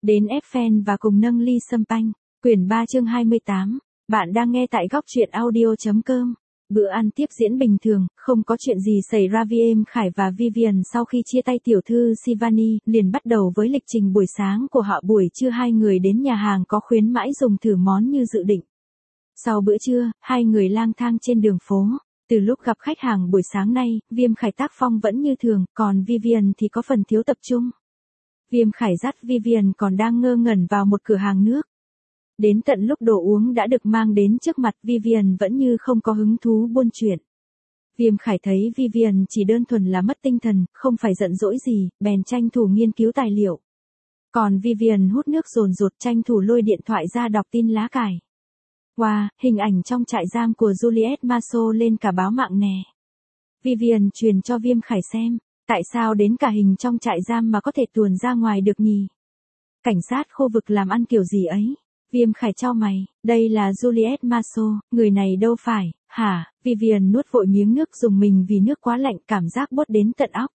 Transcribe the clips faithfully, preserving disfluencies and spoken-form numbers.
đến Eiffel và cùng nâng ly champagne. Quyển ba chương hai mươi tám. Bạn đang nghe tại góc truyện audio.com. Bữa ăn tiếp diễn bình thường, không có chuyện gì xảy ra. Viêm Khải và Vivian sau khi chia tay tiểu thư Shivani, liền bắt đầu với lịch trình buổi sáng của họ. Buổi trưa hai người đến nhà hàng có khuyến mãi dùng thử món như dự định. Sau bữa trưa, hai người lang thang trên đường phố. Từ lúc gặp khách hàng buổi sáng nay, Viêm Khải tác phong vẫn như thường, còn Vivian thì có phần thiếu tập trung. Viêm Khải dắt Vivian còn đang ngơ ngẩn vào một cửa hàng nước. Đến tận lúc đồ uống đã được mang đến trước mặt, Vivian vẫn như không có hứng thú buôn chuyện. Viêm Khải thấy Vivian chỉ đơn thuần là mất tinh thần, không phải giận dỗi gì, bèn tranh thủ nghiên cứu tài liệu. Còn Vivian hút nước dồn dột, tranh thủ lôi điện thoại ra đọc tin lá cải. Wow, hình ảnh trong trại giam của Juliet Maso lên cả báo mạng nè. Vivian truyền cho Viêm Khải xem, tại sao đến cả hình trong trại giam mà có thể tuồn ra ngoài được nhỉ? Cảnh sát khu vực làm ăn kiểu gì ấy? Viêm Khải chau mày, đây là Juliet Maso, người này đâu phải, hả? Vivian nuốt vội miếng nước, dùng mình vì nước quá lạnh, cảm giác buốt đến tận óc.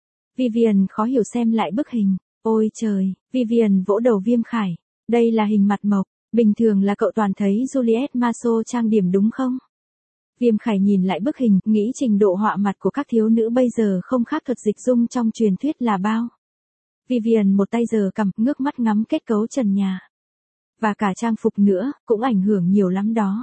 Vivian khó hiểu xem lại bức hình, ôi trời, Vivian vỗ đầu Viêm Khải, đây là hình mặt mộc, bình thường là cậu toàn thấy Juliet Maso trang điểm đúng không? Viêm Khải nhìn lại bức hình, nghĩ trình độ họa mặt của các thiếu nữ bây giờ không khác thuật dịch dung trong truyền thuyết là bao. Vivian một tay giơ cằm, ngước mắt ngắm kết cấu trần nhà. Và cả trang phục nữa, cũng ảnh hưởng nhiều lắm đó.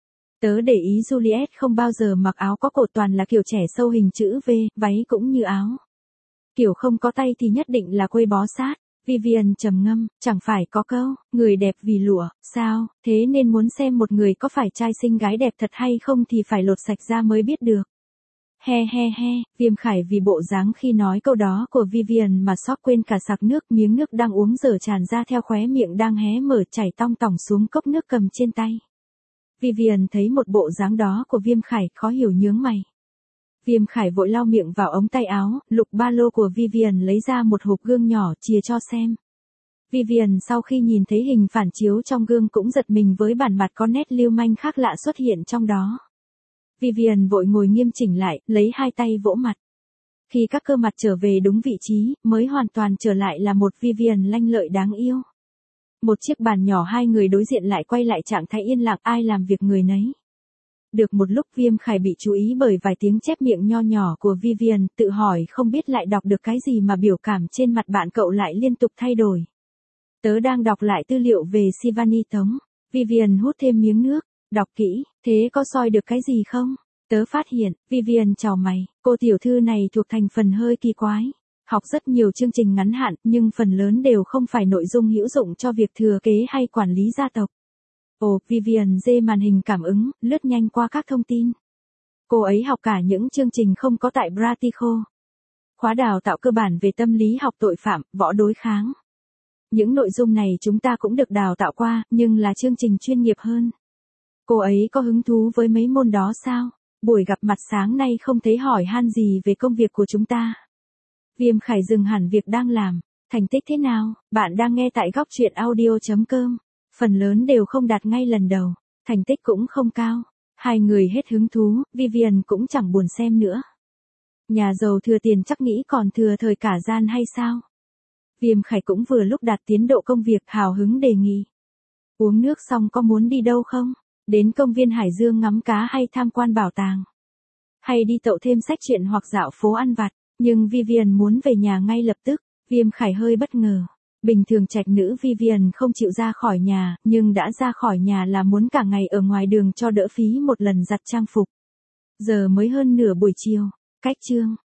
Tớ để ý Juliet không bao giờ mặc áo có cổ, toàn là kiểu trẻ sâu hình chữ V, váy cũng như áo. Kiểu không có tay thì nhất định là quây bó sát. Vivian trầm ngâm, chẳng phải có câu, người đẹp vì lụa, sao, thế nên muốn xem một người có phải trai xinh gái đẹp thật hay không thì phải lột sạch ra mới biết được. He he he, Viêm Khải vì bộ dáng khi nói câu đó của Vivian mà sốc quên cả sặc nước, miếng nước đang uống dở tràn ra theo khóe miệng đang hé mở, chảy tong tỏng xuống cốc nước cầm trên tay. Vivian thấy một bộ dáng đó của Viêm Khải, khó hiểu nhướng mày. Viêm Khải vội lau miệng vào ống tay áo, lục ba lô của Vivian lấy ra một hộp gương nhỏ, chìa cho xem. Vivian sau khi nhìn thấy hình phản chiếu trong gương cũng giật mình với bản mặt có nét lưu manh khác lạ xuất hiện trong đó. Vivian vội ngồi nghiêm chỉnh lại, lấy hai tay vỗ mặt. Khi các cơ mặt trở về đúng vị trí, mới hoàn toàn trở lại là một Vivian lanh lợi đáng yêu. Một chiếc bàn nhỏ, hai người đối diện lại quay lại trạng thái yên lặng, ai làm việc người nấy. Được một lúc Viêm Khải bị chú ý bởi vài tiếng chép miệng nho nhỏ của Vivian, tự hỏi không biết lại đọc được cái gì mà biểu cảm trên mặt bạn cậu lại liên tục thay đổi. Tớ đang đọc lại tư liệu về Shivani Tống. Vivian hút thêm miếng nước, đọc kỹ, thế có soi được cái gì không? Tớ phát hiện, Vivian chào mày, cô tiểu thư này thuộc thành phần hơi kỳ quái. Học rất nhiều chương trình ngắn hạn, nhưng phần lớn đều không phải nội dung hữu dụng cho việc thừa kế hay quản lý gia tộc. Ồ, Vivian dê màn hình cảm ứng, lướt nhanh qua các thông tin. Cô ấy học cả những chương trình không có tại Bratico. Khóa đào tạo cơ bản về tâm lý học tội phạm, võ đối kháng. Những nội dung này chúng ta cũng được đào tạo qua, nhưng là chương trình chuyên nghiệp hơn. Cô ấy có hứng thú với mấy môn đó sao? Buổi gặp mặt sáng nay không thấy hỏi han gì về công việc của chúng ta. Viêm Khải dừng hẳn việc đang làm. Thành tích thế nào? Bạn đang nghe tại góc truyện audio.com. Phần lớn đều không đạt ngay lần đầu. Thành tích cũng không cao. Hai người hết hứng thú, Vivian cũng chẳng buồn xem nữa. Nhà giàu thừa tiền chắc nghĩ còn thừa thời cả gian hay sao? Viêm Khải cũng vừa lúc đạt tiến độ công việc, hào hứng đề nghị. Uống nước xong có muốn đi đâu không? Đến công viên Hải Dương ngắm cá hay tham quan bảo tàng? Hay đi tậu thêm sách truyện hoặc dạo phố ăn vặt? Nhưng Vivian muốn về nhà ngay lập tức. Viêm Khải hơi bất ngờ. Bình thường trạch nữ Vivian không chịu ra khỏi nhà, nhưng đã ra khỏi nhà là muốn cả ngày ở ngoài đường cho đỡ phí một lần giặt trang phục. Giờ mới hơn nửa buổi chiều. Cách chương,